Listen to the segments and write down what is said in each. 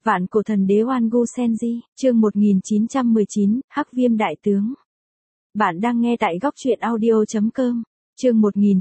Vạn cổ thần đế Oan Gu Senji, chương 1919, Hắc Viêm Đại Tướng. Bạn đang nghe tại góc truyện audio.com. Chương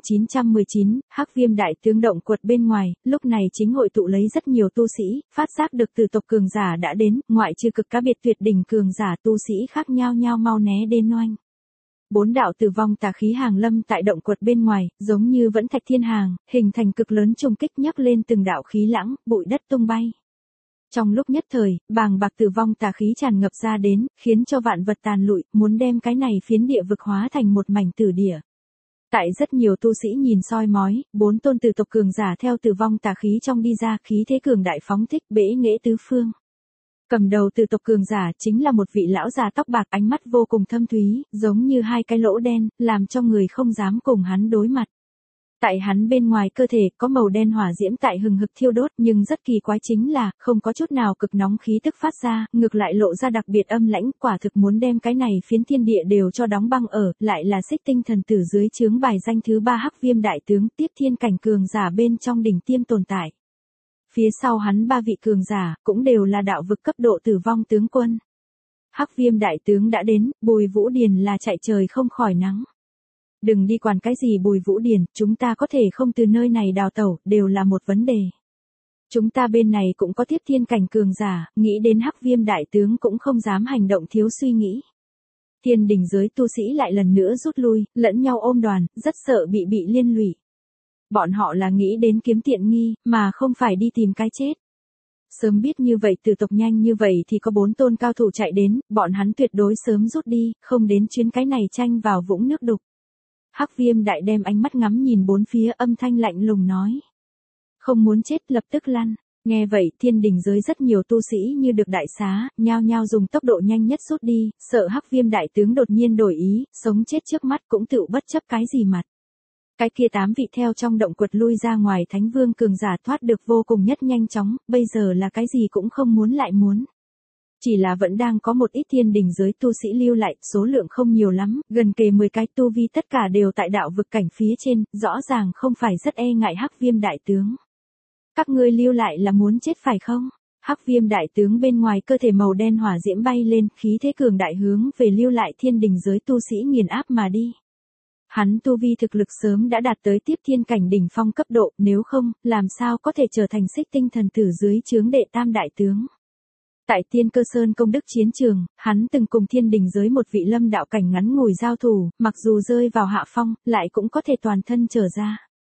1919, Hắc Viêm Đại Tướng. Động quật bên ngoài, lúc này chính hội tụ lấy rất nhiều tu sĩ, phát giác được từ tộc cường giả đã đến, ngoại trừ cực cá biệt tuyệt đỉnh cường giả, tu sĩ khác nhau mau né đến oanh. Bốn đạo tử vong tà khí hàng lâm tại động quật bên ngoài, giống như vẫn thạch thiên hàng, hình thành cực lớn trùng kích nhấc lên từng đạo khí lãng, bụi đất tung bay. Trong lúc nhất thời, bàng bạc tử vong tà khí tràn ngập ra đến, khiến cho vạn vật tàn lụi, muốn đem cái này phiến địa vực hóa thành một mảnh tử địa. Tại rất nhiều tu sĩ nhìn soi mói, bốn tôn tử tộc cường giả theo tử vong tà khí trong đi ra, khí thế cường đại phóng thích, bẽ nghễ tứ phương. Cầm đầu tử tộc cường giả chính là một vị lão già tóc bạc, ánh mắt vô cùng thâm thúy, giống như hai cái lỗ đen, làm cho người không dám cùng hắn đối mặt. Tại hắn bên ngoài cơ thể có màu đen hỏa diễm tại hừng hực thiêu đốt, nhưng rất kỳ quái chính là không có chút nào cực nóng khí tức phát ra, ngược lại lộ ra đặc biệt âm lãnh, quả thực muốn đem cái này phiến thiên địa đều cho đóng băng ở, lại là Xích Tinh thần tử dưới trướng bài danh thứ 3 Hắc Viêm Đại Tướng, tiếp thiên cảnh cường giả bên trong đỉnh tiêm tồn tại. Phía sau hắn 3 vị cường giả cũng đều là đạo vực cấp độ tử vong tướng quân. Hắc Viêm Đại Tướng đã đến, Bùi Vũ Điền là chạy trời không khỏi nắng. Đừng đi quản cái gì Bùi Vũ Điền, chúng ta có thể không từ nơi này đào tẩu, đều là một vấn đề. Chúng ta bên này cũng có tiếp thiên cảnh cường giả, nghĩ đến Hắc Viêm Đại Tướng cũng không dám hành động thiếu suy nghĩ. Thiên đình giới tu sĩ lại lần nữa rút lui, lẫn nhau ôm đoàn, rất sợ bị liên lụy. Bọn họ là nghĩ đến kiếm tiện nghi, mà không phải đi tìm cái chết. Sớm biết như vậy từ tộc nhanh như vậy thì có 4 tôn cao thủ chạy đến, bọn hắn tuyệt đối sớm rút đi, không đến chuyến cái này tranh vào vũng nước đục. Hắc Viêm Đại đem ánh mắt ngắm nhìn bốn phía, âm thanh lạnh lùng nói. Không muốn chết lập tức lăn. Nghe vậy thiên đình giới rất nhiều tu sĩ như được đại xá, nhao dùng tốc độ nhanh nhất rút đi, sợ Hắc Viêm Đại Tướng đột nhiên đổi ý, sống chết trước mắt cũng tựu bất chấp cái gì mặt. Cái kia 8 vị theo trong động quật lui ra ngoài Thánh Vương cường giả thoát được vô cùng nhất nhanh chóng, bây giờ là cái gì cũng không muốn lại muốn. Chỉ là vẫn đang có một ít thiên đình giới tu sĩ lưu lại, số lượng không nhiều lắm, gần kề 10 cái tu vi tất cả đều tại đạo vực cảnh phía trên, rõ ràng không phải rất e ngại Hắc Viêm Đại Tướng. Các ngươi lưu lại là muốn chết phải không? Hắc Viêm Đại Tướng bên ngoài cơ thể màu đen hỏa diễm bay lên, khí thế cường đại hướng về lưu lại thiên đình giới tu sĩ nghiền áp mà đi. Hắn tu vi thực lực sớm đã đạt tới tiếp thiên cảnh đỉnh phong cấp độ, nếu không, làm sao có thể trở thành Xích Tinh thần tử dưới trướng đệ tam đại tướng. Tại Tiên Cơ Sơn công đức chiến trường, hắn từng cùng thiên đình giới một vị lâm đạo cảnh ngắn ngủi giao thủ, mặc dù rơi vào hạ phong, lại cũng có thể toàn thân trở ra.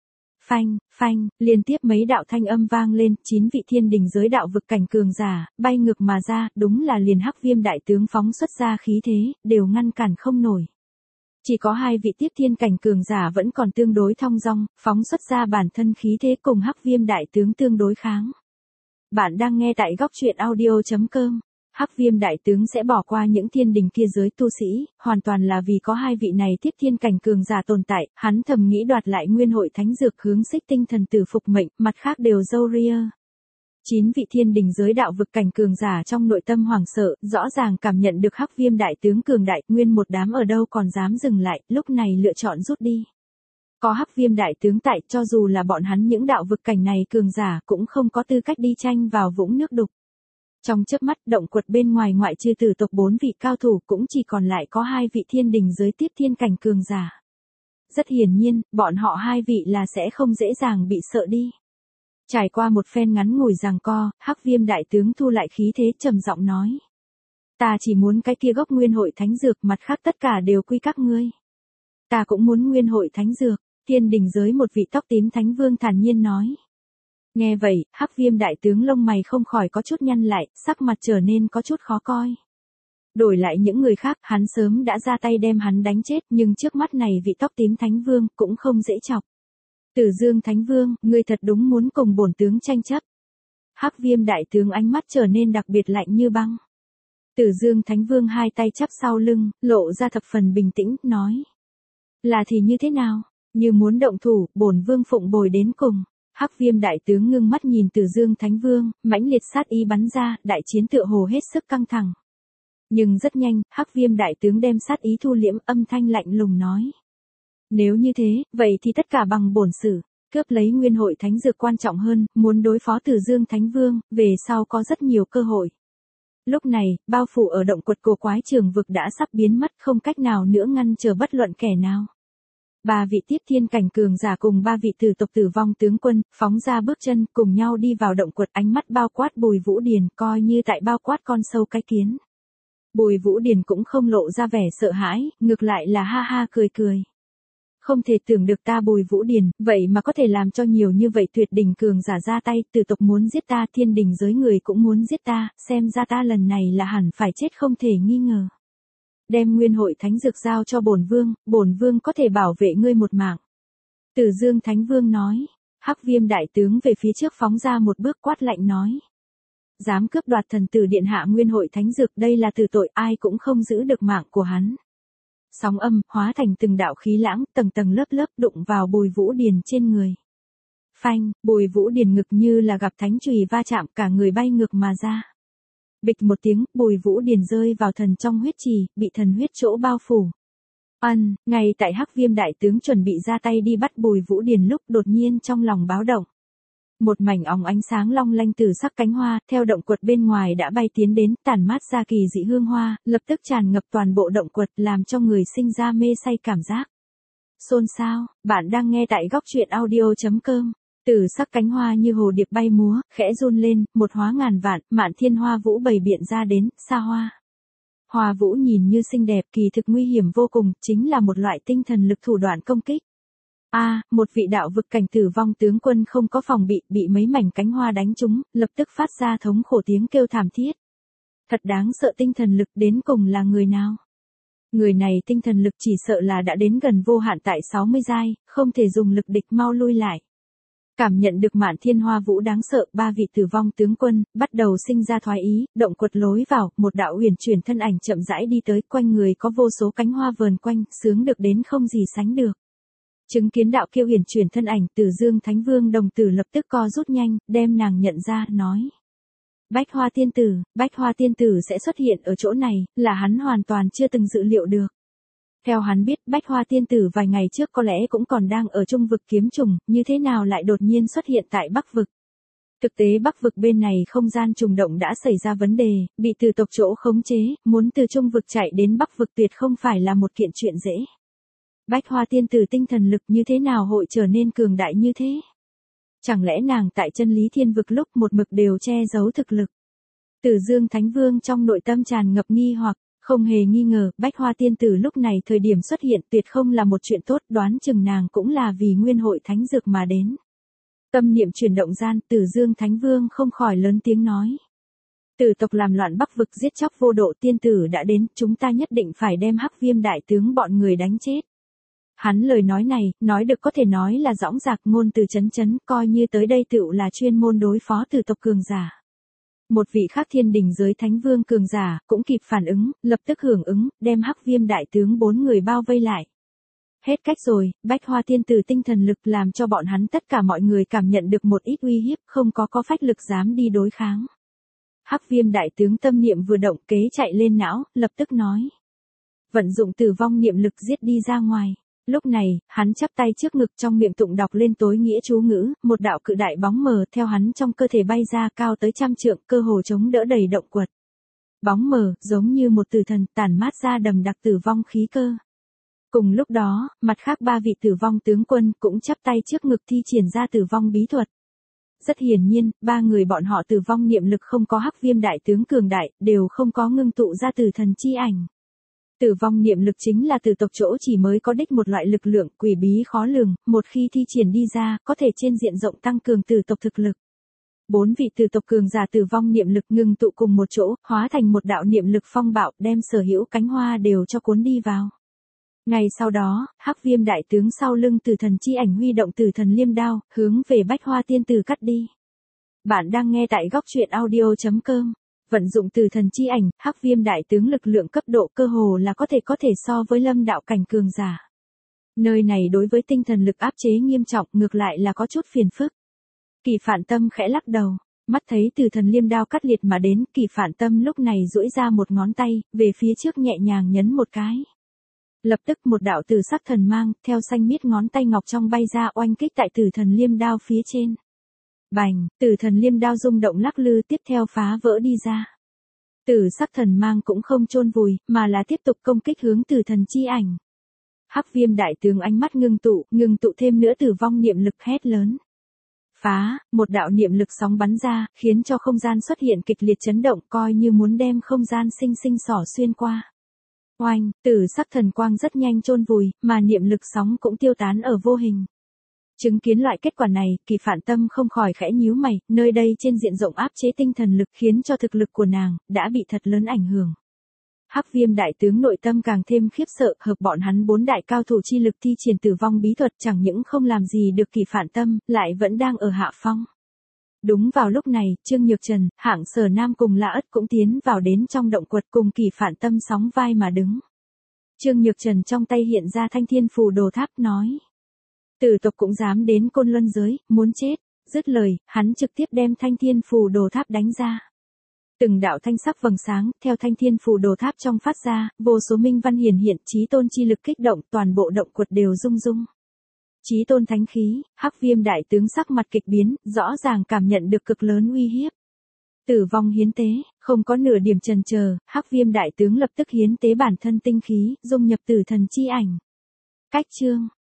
Phanh, liên tiếp mấy đạo thanh âm vang lên, 9 vị thiên đình giới đạo vực cảnh cường giả, bay ngược mà ra, đúng là liền Hắc Viêm Đại Tướng phóng xuất ra khí thế, đều ngăn cản không nổi. Chỉ có 2 vị tiếp thiên cảnh cường giả vẫn còn tương đối thong dong, phóng xuất ra bản thân khí thế cùng Hắc Viêm Đại Tướng tương đối kháng. Bạn đang nghe tại góc truyện audio.com. Hắc Viêm Đại Tướng sẽ bỏ qua những thiên đình kia giới tu sĩ, hoàn toàn là vì có 2 vị này tiếp thiên cảnh cường giả tồn tại, hắn thầm nghĩ đoạt lại nguyên hội thánh dược hướng Xích Tinh thần tử phục mệnh, mặt khác đều dâu ria. 9 vị thiên đình giới đạo vực cảnh cường giả trong nội tâm hoảng sợ, rõ ràng cảm nhận được Hắc Viêm Đại Tướng cường đại, nguyên một đám ở đâu còn dám dừng lại, lúc này lựa chọn rút đi. Có Hắc Viêm Đại Tướng tại, cho dù là bọn hắn những đạo vực cảnh này cường giả cũng không có tư cách đi tranh vào vũng nước đục. Trong chớp mắt, động quật bên ngoài ngoại trừ tử tộc 4 vị cao thủ cũng chỉ còn lại có 2 vị thiên đình giới tiếp thiên cảnh cường giả. Rất hiển nhiên, bọn họ 2 vị là sẽ không dễ dàng bị sợ đi. Trải qua một phen ngắn ngủi giằng co, Hắc Viêm Đại Tướng thu lại khí thế trầm giọng nói. Ta chỉ muốn cái kia gốc nguyên hội thánh dược, mặt khác tất cả đều quy các ngươi. Ta cũng muốn nguyên hội thánh dược, thiên đình giới một vị tóc tím Thánh Vương thản nhiên nói. Nghe vậy, Hắc Viêm Đại Tướng lông mày không khỏi có chút nhăn lại, sắc mặt trở nên có chút khó coi. Đổi lại những người khác, hắn sớm đã ra tay đem hắn đánh chết, nhưng trước mắt này vị tóc tím Thánh Vương cũng không dễ chọc. Tử Dương Thánh Vương, ngươi thật đúng muốn cùng bổn tướng tranh chấp. Hắc Viêm Đại Tướng ánh mắt trở nên đặc biệt lạnh như băng. Tử Dương Thánh Vương hai tay chắp sau lưng, lộ ra thập phần bình tĩnh, nói. Là thì như thế nào? Như muốn động thủ, bổn vương phụng bồi đến cùng. Hắc Viêm Đại Tướng ngưng mắt nhìn Tử Dương Thánh Vương, mãnh liệt sát ý bắn ra, đại chiến tựa hồ hết sức căng thẳng. Nhưng rất nhanh, Hắc Viêm Đại Tướng đem sát ý thu liễm, âm thanh lạnh lùng nói. Nếu như thế, vậy thì tất cả bằng bổn sự. cướp lấy nguyên hội thánh dược quan trọng hơn, muốn đối phó Từ Dương Thánh Vương, về sau có rất nhiều cơ hội. Lúc này, bao phủ ở động quật cổ quái trường vực đã sắp biến mất, không cách nào nữa ngăn trở bất luận kẻ nào. Ba vị tiếp thiên cảnh cường giả cùng ba vị tử tộc tử vong tướng quân, phóng ra bước chân, cùng nhau đi vào động quật, ánh mắt bao quát Bùi Vũ Điền, coi như tại bao quát con sâu cái kiến. Bùi Vũ Điền cũng không lộ ra vẻ sợ hãi, ngược lại là ha ha cười cười. Không thể tưởng được ta Bùi Vũ Điền, vậy mà có thể làm cho nhiều như vậy tuyệt đỉnh cường giả ra tay, tử tộc muốn giết ta, thiên đình giới người cũng muốn giết ta, xem ra ta lần này là hẳn phải chết không thể nghi ngờ. Đem nguyên hội thánh dược giao cho bổn vương có thể bảo vệ ngươi một mạng. Từ Dương Thánh Vương nói, Hắc Viêm đại tướng về phía trước phóng ra một bước quát lạnh nói. Dám cướp đoạt thần tử điện hạ nguyên hội thánh dược, đây là tử tội, ai cũng không giữ được mạng của hắn. Sóng âm, hóa thành từng đạo khí lãng, tầng tầng lớp lớp đụng vào Bùi Vũ Điền trên người. Phanh, Bùi Vũ Điền ngực như là gặp thánh chùy va chạm, cả người bay ngược mà ra. Bịch một tiếng, Bùi Vũ Điền rơi vào thần trong huyết trì, bị thần huyết chỗ bao phủ. Ngay tại Hắc Viêm đại tướng chuẩn bị ra tay đi bắt Bùi Vũ Điền lúc đột nhiên trong lòng báo động. Một mảnh óng ánh sáng long lanh từ sắc cánh hoa, theo động quật bên ngoài đã bay tiến đến, tản mát ra kỳ dị hương hoa, lập tức tràn ngập toàn bộ động quật, làm cho người sinh ra mê say cảm giác. Xôn xao, bạn đang nghe tại góc truyện audio.com. Từ sắc cánh hoa như hồ điệp bay múa, khẽ run lên, một hóa ngàn vạn, mạn thiên hoa vũ bày biện ra đến, xa hoa. Hoa vũ nhìn như xinh đẹp, kỳ thực nguy hiểm vô cùng, chính là một loại tinh thần lực thủ đoạn công kích. Một vị đạo vực cảnh tử vong tướng quân không có phòng bị mấy mảnh cánh hoa đánh trúng, lập tức phát ra thống khổ tiếng kêu thảm thiết. Thật đáng sợ, tinh thần lực đến cùng là người nào? Người này tinh thần lực chỉ sợ là đã đến gần vô hạn tại 60 giai, không thể dùng lực địch, mau lui lại. Cảm nhận được mạn thiên hoa vũ đáng sợ, ba vị tử vong tướng quân bắt đầu sinh ra thoái ý, động quật lối vào, một đạo huyền chuyển thân ảnh chậm rãi đi tới, quanh người có vô số cánh hoa vờn quanh, sướng được đến không gì sánh được. Chứng kiến đạo kiêu huyền chuyển thân ảnh, Từ Dương Thánh Vương đồng tử lập tức co rút nhanh, đem nàng nhận ra, nói. Bách Hoa tiên tử sẽ xuất hiện ở chỗ này, là hắn hoàn toàn chưa từng dự liệu được. Theo hắn biết, Bách Hoa tiên tử vài ngày trước có lẽ cũng còn đang ở trung vực kiếm trùng, như thế nào lại đột nhiên xuất hiện tại Bắc vực. Thực tế Bắc vực bên này không gian trùng động đã xảy ra vấn đề, bị từ tộc chỗ khống chế, muốn từ trung vực chạy đến Bắc vực tuyệt không phải là một kiện chuyện dễ. Bách Hoa tiên tử tinh thần lực như thế nào hội trở nên cường đại như thế? Chẳng lẽ nàng tại chân lý thiên vực lúc một mực đều che giấu thực lực? Từ Dương Thánh Vương trong nội tâm tràn ngập nghi hoặc, không hề nghi ngờ, Bách Hoa tiên tử lúc này thời điểm xuất hiện tuyệt không là một chuyện tốt, đoán chừng nàng cũng là vì nguyên hội thánh dược mà đến. Tâm niệm chuyển động gian, Từ Dương Thánh Vương không khỏi lớn tiếng nói. Tử tộc làm loạn Bắc vực giết chóc vô độ, tiên tử đã đến, chúng ta nhất định phải đem Hắc Viêm đại tướng bọn người đánh chết. Hắn lời nói này, nói được có thể nói là dõng dạc, ngôn từ chấn chấn, coi như tới đây tựu là chuyên môn đối phó tử tộc cường giả. Một vị khác thiên đình giới thánh vương cường giả, cũng kịp phản ứng, lập tức hưởng ứng, đem Hắc Viêm đại tướng 4 người bao vây lại. Hết cách rồi, Bách Hoa tiên tử tinh thần lực làm cho bọn hắn tất cả mọi người cảm nhận được một ít uy hiếp, không có phách lực dám đi đối kháng. Hắc Viêm đại tướng tâm niệm vừa động, kế chạy lên não, lập tức nói. Vận dụng tử vong niệm lực giết đi ra ngoài. Lúc này, hắn chắp tay trước ngực, trong miệng tụng đọc lên tối nghĩa chú ngữ, một đạo cự đại bóng mờ theo hắn trong cơ thể bay ra, cao tới 100 trượng, cơ hồ chống đỡ đầy động quật. Bóng mờ, giống như một tử thần, tản mát ra đầm đặc tử vong khí cơ. Cùng lúc đó, mặt khác ba vị tử vong tướng quân cũng chắp tay trước ngực thi triển ra tử vong bí thuật. Rất hiển nhiên, ba người bọn họ tử vong niệm lực không có Hắc Viêm đại tướng cường đại, đều không có ngưng tụ ra tử thần chi ảnh. Tử vong niệm lực chính là từ tộc chỗ chỉ mới có đích một loại lực lượng quỷ bí khó lường, một khi thi triển đi ra, có thể trên diện rộng tăng cường tử tộc thực lực. 4 vị tử tộc cường giả tử vong niệm lực ngưng tụ cùng một chỗ, hóa thành một đạo niệm lực phong bạo, đem sở hữu cánh hoa đều cho cuốn đi vào. Ngay sau đó, Hắc Viêm đại tướng sau lưng tử thần chi ảnh huy động tử thần liêm đao, hướng về Bách Hoa tiên tử cắt đi. Bạn đang nghe tại góc truyện audio.com. Vận dụng tử thần chi ảnh, Hắc Viêm đại tướng lực lượng cấp độ cơ hồ là có thể so với lâm đạo cảnh cường giả. Nơi này đối với tinh thần lực áp chế nghiêm trọng, ngược lại là có chút phiền phức. Kỳ Phản Tâm khẽ lắc đầu, mắt thấy tử thần liêm đao cắt liệt mà đến, Kỳ Phản Tâm lúc này duỗi ra một ngón tay, về phía trước nhẹ nhàng nhấn một cái. Lập tức một đạo tử sắc thần mang, theo xanh miết ngón tay ngọc trong bay ra oanh kích tại tử thần liêm đao phía trên. Bành, tử thần liêm đao rung động lắc lư tiếp theo phá vỡ đi ra. Tử sắc thần mang cũng không chôn vùi, mà là tiếp tục công kích hướng tử thần chi ảnh. Hắc Viêm đại tướng ánh mắt ngưng tụ thêm nữa tử vong niệm lực hét lớn. Phá, một đạo niệm lực sóng bắn ra, khiến cho không gian xuất hiện kịch liệt chấn động coi như muốn đem không gian sinh sinh xỏ xuyên qua. Oanh, tử sắc thần quang rất nhanh chôn vùi, mà niệm lực sóng cũng tiêu tán ở vô hình. Chứng kiến loại kết quả này, Kỳ Phạn Tâm không khỏi khẽ nhíu mày, nơi đây trên diện rộng áp chế tinh thần lực khiến cho thực lực của nàng đã bị thật lớn ảnh hưởng. Hắc Viêm đại tướng nội tâm càng thêm khiếp sợ, hợp bọn hắn 4 đại cao thủ chi lực thi triển tử vong bí thuật chẳng những không làm gì được Kỳ Phạn Tâm, lại vẫn đang ở hạ phong. Đúng vào lúc này, Trương Nhược Trần, Hạng Sở Nam cùng La Ất cũng tiến vào đến trong động quật cùng Kỳ Phạn Tâm sóng vai mà đứng. Trương Nhược Trần trong tay hiện ra Thanh Thiên Phù Đồ Tháp nói. Tử tộc cũng dám đến Côn Luân giới, muốn chết. Dứt lời, hắn trực tiếp đem Thanh Thiên Phù Đồ Tháp đánh ra. Từng đạo thanh sắc vầng sáng, theo Thanh Thiên Phù Đồ Tháp trong phát ra, vô số minh văn hiển hiện, chí tôn chi lực kích động, toàn bộ động quật đều rung rung. Chí tôn thánh khí, Hắc Viêm đại tướng sắc mặt kịch biến, rõ ràng cảm nhận được cực lớn uy hiếp. Tử vong hiến tế, không có nửa điểm chần chờ, Hắc Viêm đại tướng lập tức hiến tế bản thân tinh khí, dung nhập tử thần chi ảnh. Cách chương